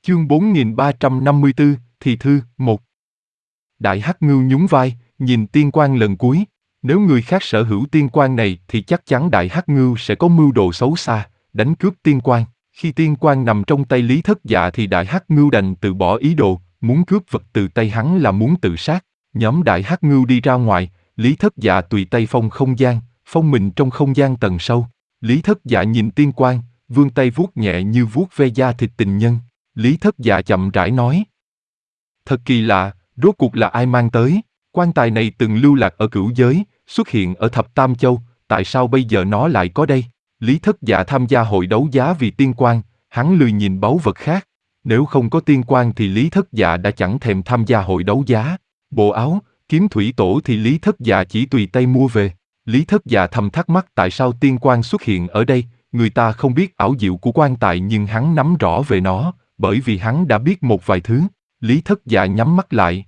Chương 4354, Thì Thư, 1. Đại Hắc Ngưu nhún vai, nhìn tiên quan lần cuối. Nếu người khác sở hữu tiên quan này thì chắc chắn Đại Hắc Ngưu sẽ có mưu đồ xấu xa, đánh cướp tiên quan. Khi tiên quan nằm trong tay Lý Thất Dạ thì Đại Hắc Ngưu đành từ bỏ ý đồ, muốn cướp vật từ tay hắn là muốn tự sát. Nhóm Đại Hắc Ngưu đi ra ngoài, Lý Thất Dạ tùy tay phong không gian, phong mình trong không gian tầng sâu. Lý Thất Dạ nhìn tiên quan, vươn tay vuốt nhẹ như vuốt ve da thịt tình nhân. Lý Thất Dạ chậm rãi nói. Thật kỳ lạ, rốt cuộc là ai mang tới? Quan tài này từng lưu lạc ở Cửu Giới, xuất hiện ở Thập Tam Châu, tại sao bây giờ nó lại có đây? Lý Thất Dạ tham gia hội đấu giá vì tiên quan, hắn lười nhìn báu vật khác. Nếu không có tiên quan thì Lý Thất Dạ đã chẳng thèm tham gia hội đấu giá. Bộ áo, kiếm thủy tổ thì Lý Thất Dạ chỉ tùy tay mua về. Lý Thất Dạ thầm thắc mắc tại sao tiên quan xuất hiện ở đây, người ta không biết ảo diệu của quan tài nhưng hắn nắm rõ về nó, bởi vì hắn đã biết một vài thứ. Lý Thất Dạ nhắm mắt lại,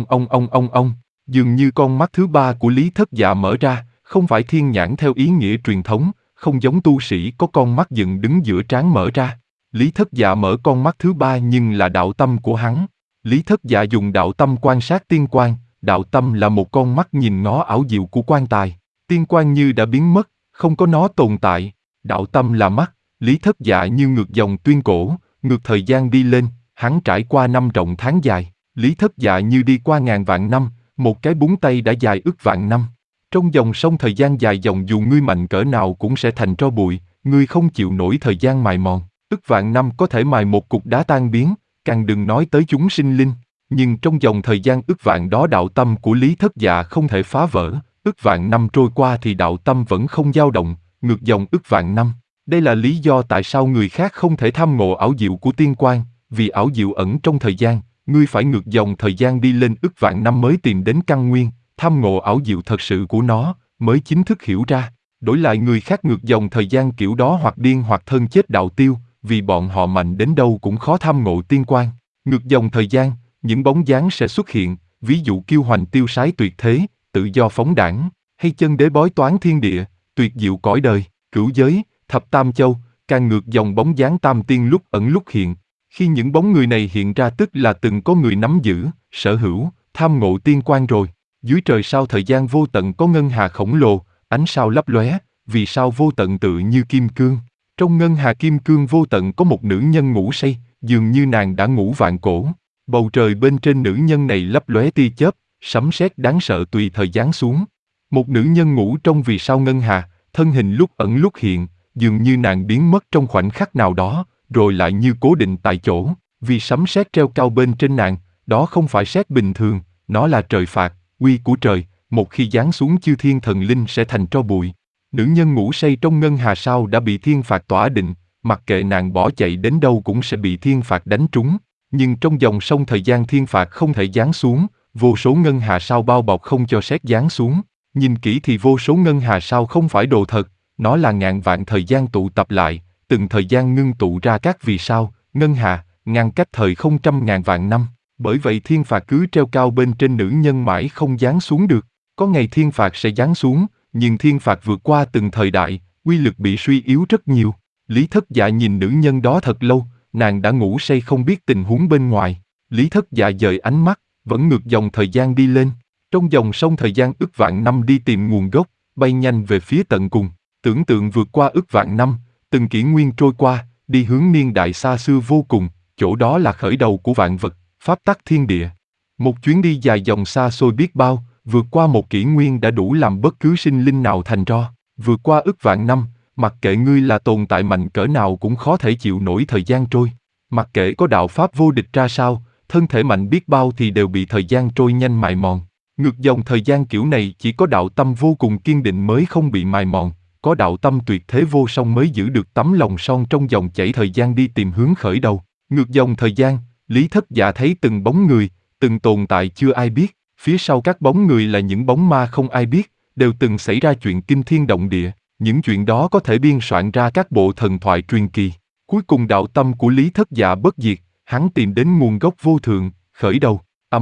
ông, dường như con mắt thứ ba của Lý Thất Dạ mở ra, không phải thiên nhãn theo ý nghĩa truyền thống, không giống tu sĩ có con mắt dựng đứng giữa trán mở ra. Lý Thất Dạ mở con mắt thứ ba nhưng là đạo tâm của hắn. Lý Thất Dạ dùng đạo tâm quan sát tiên quan, đạo tâm là một con mắt nhìn ngó ảo diệu của quan tài. Tiên quan như đã biến mất, không có nó tồn tại. Đạo tâm là mắt, Lý Thất Dạ như ngược dòng tuyên cổ, ngược thời gian đi lên, hắn trải qua năm rộng tháng dài. Lý Thất Dạ như đi qua ngàn vạn năm, một cái búng tay đã dài ức vạn năm. Trong dòng sông thời gian dài dòng dù ngươi mạnh cỡ nào cũng sẽ thành tro bụi, ngươi không chịu nổi thời gian mài mòn. Ức vạn năm có thể mài một cục đá tan biến, càng đừng nói tới chúng sinh linh. Nhưng trong dòng thời gian ức vạn đó đạo tâm của Lý Thất Dạ không thể phá vỡ. Ức vạn năm trôi qua thì đạo tâm vẫn không dao động, ngược dòng ức vạn năm. Đây là lý do tại sao người khác không thể tham ngộ ảo diệu của tiên quan, vì ảo diệu ẩn trong thời gian, ngươi phải ngược dòng thời gian đi lên ức vạn năm mới tìm đến căn nguyên, tham ngộ ảo diệu thật sự của nó, mới chính thức hiểu ra. Đổi lại người khác ngược dòng thời gian kiểu đó hoặc điên hoặc thân chết đạo tiêu, vì bọn họ mạnh đến đâu cũng khó tham ngộ tiên quan. Ngược dòng thời gian, những bóng dáng sẽ xuất hiện, ví dụ kiêu hoành tiêu sái tuyệt thế, tự do phóng đãng, hay chân đế bói toán thiên địa, tuyệt diệu cõi đời, Cửu Giới, Thập Tam Châu, càng ngược dòng bóng dáng tam tiên lúc ẩn lúc hiện. Khi những bóng người này hiện ra tức là từng có người nắm giữ, sở hữu, tham ngộ tiên quan rồi. Dưới trời sao thời gian vô tận có ngân hà khổng lồ, ánh sao lấp lóe, vì sao vô tận tự như kim cương. Trong ngân hà kim cương vô tận có một nữ nhân ngủ say, dường như nàng đã ngủ vạn cổ. Bầu trời bên trên nữ nhân này lấp lóe tia chớp, sấm sét đáng sợ tùy thời giáng xuống. Một nữ nhân ngủ trong vì sao ngân hà, thân hình lúc ẩn lúc hiện, dường như nàng biến mất trong khoảnh khắc nào đó, rồi lại như cố định tại chỗ, vì sấm sét treo cao bên trên nàng, đó không phải sét bình thường, nó là trời phạt, uy của trời, một khi giáng xuống chư thiên thần linh sẽ thành tro bụi. Nữ nhân ngủ say trong ngân hà sao đã bị thiên phạt tỏa định, mặc kệ nàng bỏ chạy đến đâu cũng sẽ bị thiên phạt đánh trúng, nhưng trong dòng sông thời gian thiên phạt không thể giáng xuống, vô số ngân hà sao bao bọc không cho sét giáng xuống. Nhìn kỹ thì vô số ngân hà sao không phải đồ thật, nó là ngàn vạn thời gian tụ tập lại, từng thời gian ngưng tụ ra các vì sao, ngân hà, ngăn cách thời không trăm ngàn vạn năm. Bởi vậy thiên phạt cứ treo cao bên trên nữ nhân mãi không giáng xuống được. Có ngày thiên phạt sẽ giáng xuống, nhưng thiên phạt vượt qua từng thời đại, uy lực bị suy yếu rất nhiều. Lý Thất Dạ nhìn nữ nhân đó thật lâu, nàng đã ngủ say không biết tình huống bên ngoài. Lý Thất Dạ dời ánh mắt, vẫn ngược dòng thời gian đi lên. Trong dòng sông thời gian ức vạn năm đi tìm nguồn gốc, bay nhanh về phía tận cùng. Tưởng tượng vượt qua ức vạn năm, từng kỷ nguyên trôi qua, đi hướng niên đại xa xưa vô cùng, chỗ đó là khởi đầu của vạn vật, pháp tắc thiên địa. Một chuyến đi dài dòng xa xôi biết bao, vượt qua một kỷ nguyên đã đủ làm bất cứ sinh linh nào thành tro. Vượt qua ức vạn năm, mặc kệ ngươi là tồn tại mạnh cỡ nào cũng khó thể chịu nổi thời gian trôi. Mặc kệ có đạo pháp vô địch ra sao, thân thể mạnh biết bao thì đều bị thời gian trôi nhanh mài mòn. Ngược dòng thời gian kiểu này chỉ có đạo tâm vô cùng kiên định mới không bị mài mòn, có đạo tâm tuyệt thế vô song mới giữ được tấm lòng son trong dòng chảy thời gian đi tìm hướng khởi đầu. Ngược dòng thời gian, Lý Thất Dạ thấy từng bóng người, từng tồn tại chưa ai biết, phía sau các bóng người là những bóng ma không ai biết, đều từng xảy ra chuyện kinh thiên động địa, những chuyện đó có thể biên soạn ra các bộ thần thoại truyền kỳ. Cuối cùng đạo tâm của Lý Thất Dạ bất diệt, hắn tìm đến nguồn gốc vô thượng, khởi đầu,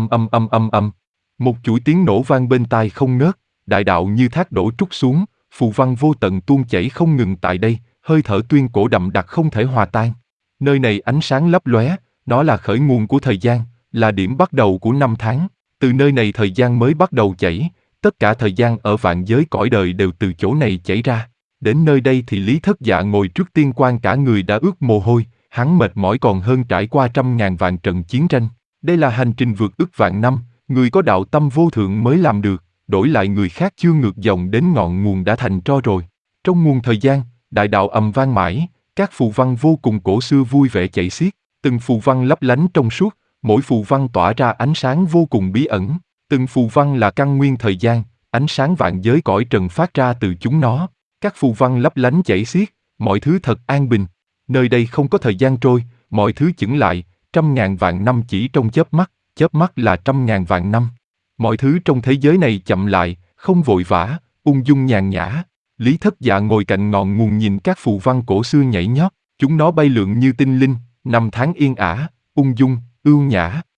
âm. Một chuỗi tiếng nổ vang bên tai không ngớt, đại đạo như thác đổ trút xuống, phù văn vô tận tuôn chảy không ngừng tại đây, hơi thở tuyên cổ đậm đặc không thể hòa tan. Nơi này ánh sáng lấp lóe, Nó là khởi nguồn của thời gian, là điểm bắt đầu của năm tháng. Từ nơi này thời gian mới bắt đầu chảy, tất cả thời gian ở vạn giới cõi đời đều từ chỗ này chảy ra. Đến nơi đây thì Lý Thất Dạ ngồi trước tiên quan cả người đã ướt mồ hôi, hắn mệt mỏi còn hơn trải qua 100.000 vạn trận chiến tranh. Đây là hành trình vượt ức vạn năm, người có đạo tâm vô thượng mới làm được, đổi lại người khác chưa ngược dòng đến ngọn nguồn đã thành tro rồi. Trong nguồn thời gian, đại đạo ầm vang mãi, các phù văn vô cùng cổ xưa vui vẻ chảy xiết, từng phù văn lấp lánh trong suốt, mỗi phù văn tỏa ra ánh sáng vô cùng bí ẩn, từng phù văn là căn nguyên thời gian, ánh sáng vạn giới cõi trần phát ra từ chúng nó. Các phù văn lấp lánh chảy xiết, mọi thứ thật an bình. Nơi đây không có thời gian trôi, mọi thứ chững lại, 100.000 vạn năm chỉ trong chớp mắt là 100.000 vạn năm. Mọi thứ trong thế giới này chậm lại, không vội vã, ung dung nhàn nhã. Lý Thất Dạ ngồi cạnh ngọn nguồn nhìn các phù văn cổ xưa nhảy nhót, chúng nó bay lượn như tinh linh, năm tháng yên ả, ung dung, ưu nhã.